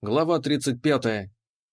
Глава 35.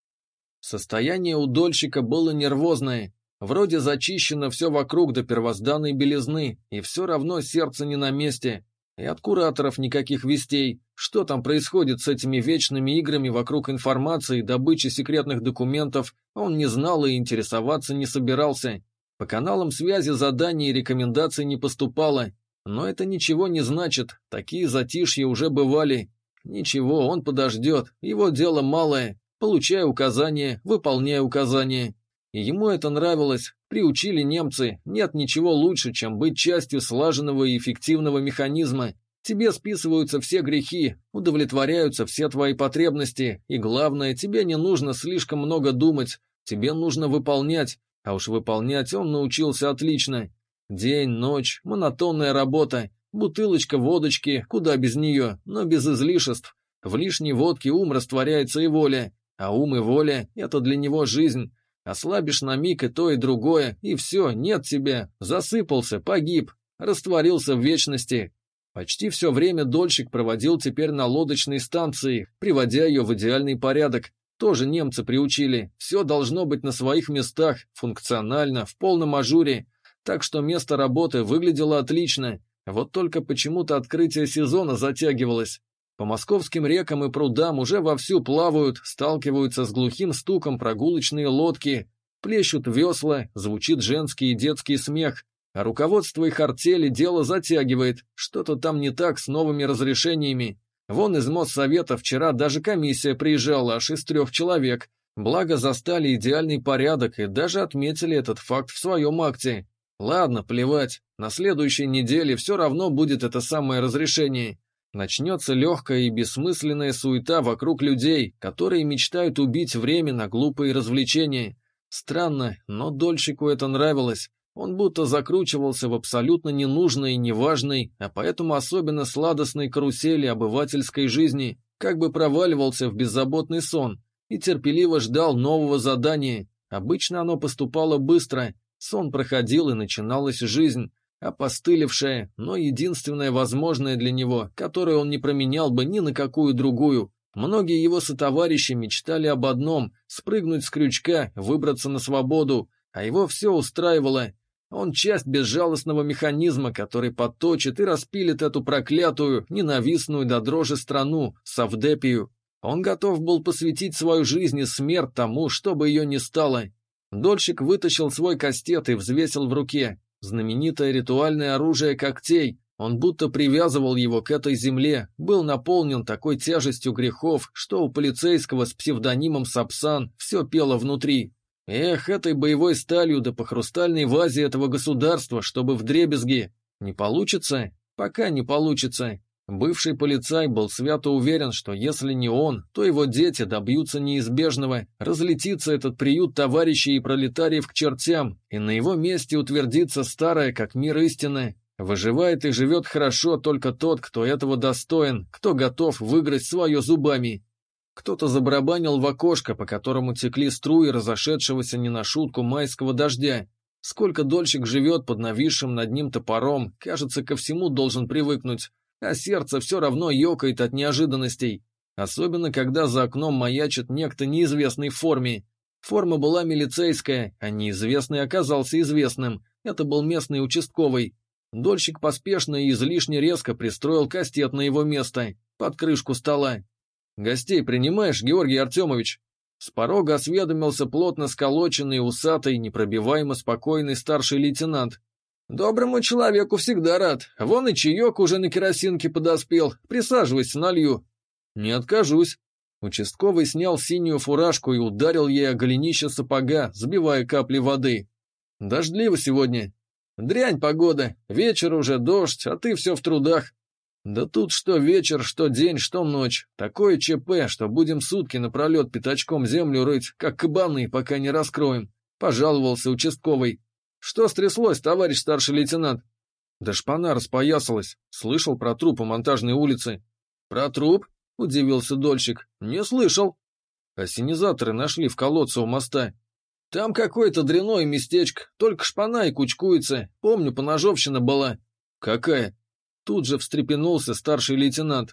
Состояние у дольщика было нервозное. Вроде зачищено все вокруг до первозданной белизны, и все равно сердце не на месте. И от кураторов никаких вестей. Что там происходит с этими вечными играми вокруг информации, добычи секретных документов, он не знал и интересоваться не собирался. По каналам связи заданий и рекомендаций не поступало. Но это ничего не значит, такие затишья уже бывали. Ничего, он подождет, его дело малое, получая указания, выполняя указания. И ему это нравилось, приучили немцы, нет ничего лучше, чем быть частью слаженного и эффективного механизма. Тебе списываются все грехи, удовлетворяются все твои потребности, и главное, тебе не нужно слишком много думать, тебе нужно выполнять, а уж выполнять он научился отлично. День, ночь, монотонная работа. Бутылочка водочки, куда без нее, но без излишеств. В лишней водке ум растворяется и воля, а ум и воля – это для него жизнь. Ослабишь на миг и то, и другое, и все, нет тебя, засыпался, погиб, растворился в вечности. Почти все время дольщик проводил теперь на лодочной станции, приводя ее в идеальный порядок. Тоже немцы приучили, все должно быть на своих местах, функционально, в полном ажуре. Так что место работы выглядело отлично. Вот только почему-то открытие сезона затягивалось. По московским рекам и прудам уже вовсю плавают, сталкиваются с глухим стуком прогулочные лодки, плещут весла, звучит женский и детский смех, а руководство их артели дело затягивает, что-то там не так с новыми разрешениями. Вон из Моссовета вчера даже комиссия приезжала аж из 3 человек, благо застали идеальный порядок и даже отметили этот факт в своем акте. Ладно, плевать, на следующей неделе все равно будет это самое разрешение. Начнется легкая и бессмысленная суета вокруг людей, которые мечтают убить время на глупые развлечения. Странно, но дольщику это нравилось. Он будто закручивался в абсолютно ненужной и неважной, а поэтому особенно сладостной карусели обывательской жизни, как бы проваливался в беззаботный сон и терпеливо ждал нового задания. Обычно оно поступало быстро. Сон проходил, и начиналась жизнь, опостылевшая, но единственная возможная для него, которую он не променял бы ни на какую другую. Многие его сотоварищи мечтали об одном – спрыгнуть с крючка, выбраться на свободу, а его все устраивало. Он часть безжалостного механизма, который подточит и распилит эту проклятую, ненавистную до дрожи страну, Совдепию. Он готов был посвятить свою жизнь и смерть тому, чтобы ее не стало. Дольщик вытащил свой кастет и взвесил в руке. Знаменитое ритуальное оружие когтей. Он будто привязывал его к этой земле, был наполнен такой тяжестью грехов, что у полицейского с псевдонимом Сапсан все пело внутри. Эх, этой боевой сталью да по хрустальной вазе этого государства, чтобы вдребезги. Не получится? Пока не получится. Бывший полицай был свято уверен, что если не он, то его дети добьются неизбежного, разлетится этот приют товарищей и пролетариев к чертям, и на его месте утвердится старая, как мир истина. Выживает и живет хорошо только тот, кто этого достоин, кто готов выгрызть свое зубами. Кто-то забарабанил в окошко, по которому текли струи разошедшегося не на шутку майского дождя. Сколько дольщик живет под нависшим над ним топором, кажется, ко всему должен привыкнуть. А сердце все равно ёкает от неожиданностей, особенно когда за окном маячит некто неизвестный в форме. Форма была милицейская, а неизвестный оказался известным, это был местный участковый. Дольщик поспешно и излишне резко пристроил кастет на его место, под крышку стола. «Гостей принимаешь, Георгий Артемович?» С порога осведомился плотно сколоченный, усатый, непробиваемо спокойный старший лейтенант. «Доброму человеку всегда рад. Вон и чаек уже на керосинке подоспел. Присаживайся, налью». «Не откажусь». Участковый снял синюю фуражку и ударил ей о голенище сапога, сбивая капли воды. «Дождливо сегодня». «Дрянь погода. Вечер уже, дождь, а ты все в трудах». «Да тут что вечер, что день, что ночь. Такое ЧП, что будем сутки напролет пятачком землю рыть, как кабаны, пока не раскроем», — пожаловался участковый. «Что стряслось, товарищ старший лейтенант?» «Да шпана распоясалась. Слышал про труп у Монтажной улицы». «Про труп?» — удивился дольщик. «Не слышал». «Ассенизаторы нашли в колодце у моста». «Там какое-то дряное местечко, только шпана и кучкуется. Помню, поножовщина была». «Какая?» Тут же встрепенулся старший лейтенант.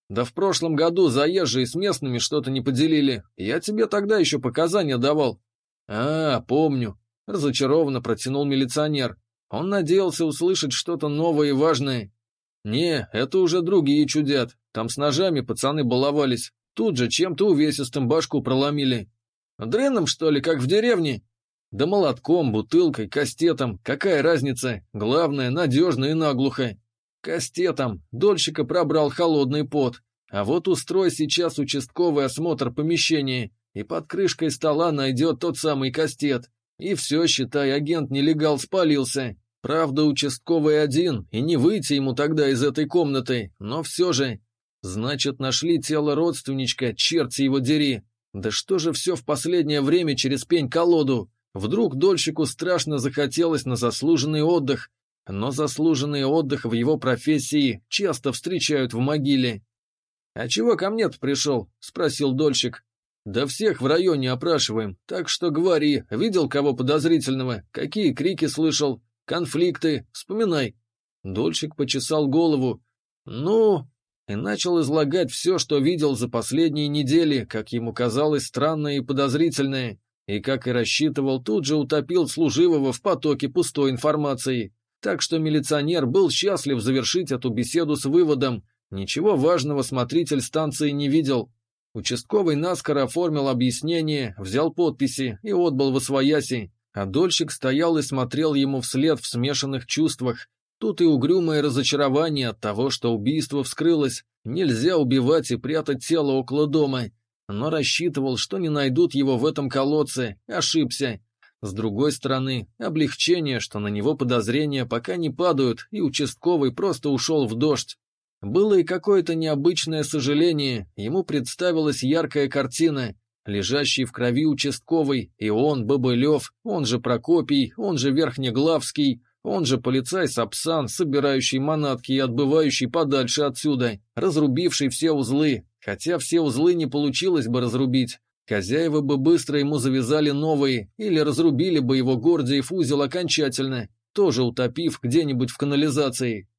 Да в прошлом году заезжие с местными что-то не поделили. Я тебе тогда еще показания давал. Помню. Разочарованно протянул милиционер. Он надеялся услышать что-то новое и важное. Не, это уже другие чудят. Там с ножами пацаны баловались. Тут же чем-то увесистым башку проломили. Дреном, что ли, как в деревне? Да молотком, бутылкой, кастетом. Какая разница? Главное, надежно и наглухо. Кастетом. Дольщика пробрал холодный пот. А вот устрой сейчас участковый осмотр помещения, и под крышкой стола найдет тот самый кастет. И все, считай, агент-нелегал спалился. Правда, участковый один, и не выйти ему тогда из этой комнаты, но все же. Значит, нашли тело родственничка, черти его дери. Да что же все в последнее время через пень-колоду? Вдруг дольщику страшно захотелось на заслуженный отдых, но заслуженный отдых в его профессии часто встречают в могиле. «А чего ко мне-то пришел?» — спросил дольщик. «Да всех в районе опрашиваем, так что говори, видел кого подозрительного, какие крики слышал, конфликты, вспоминай». Дольщик почесал голову. «Ну...» и начал излагать все, что видел за последние недели, как ему казалось странное и подозрительное, и, как и рассчитывал, тут же утопил служивого в потоке пустой информации. Так что милиционер был счастлив завершить эту беседу с выводом: ничего важного смотритель станции не видел. Участковый наскоро оформил объяснение, взял подписи и отбыл восвояси, а дольщик стоял и смотрел ему вслед в смешанных чувствах. Тут и угрюмое разочарование от того, что убийство вскрылось, нельзя убивать и прятать тело около дома. Но рассчитывал, что не найдут его в этом колодце, ошибся. С другой стороны, облегчение, что на него подозрения пока не падают, и участковый просто ушел в дождь. Было и какое-то необычное сожаление, ему представилась яркая картина. Лежащий в крови участковый, и он, Бобылев, он же Прокопий, он же Верхнеглавский, он же полицай Сапсан, собирающий манатки и отбывающий подальше отсюда, разрубивший все узлы, хотя все узлы не получилось бы разрубить. Хозяева бы быстро ему завязали новые, или разрубили бы его Гордиев узел окончательно, тоже утопив где-нибудь в канализации.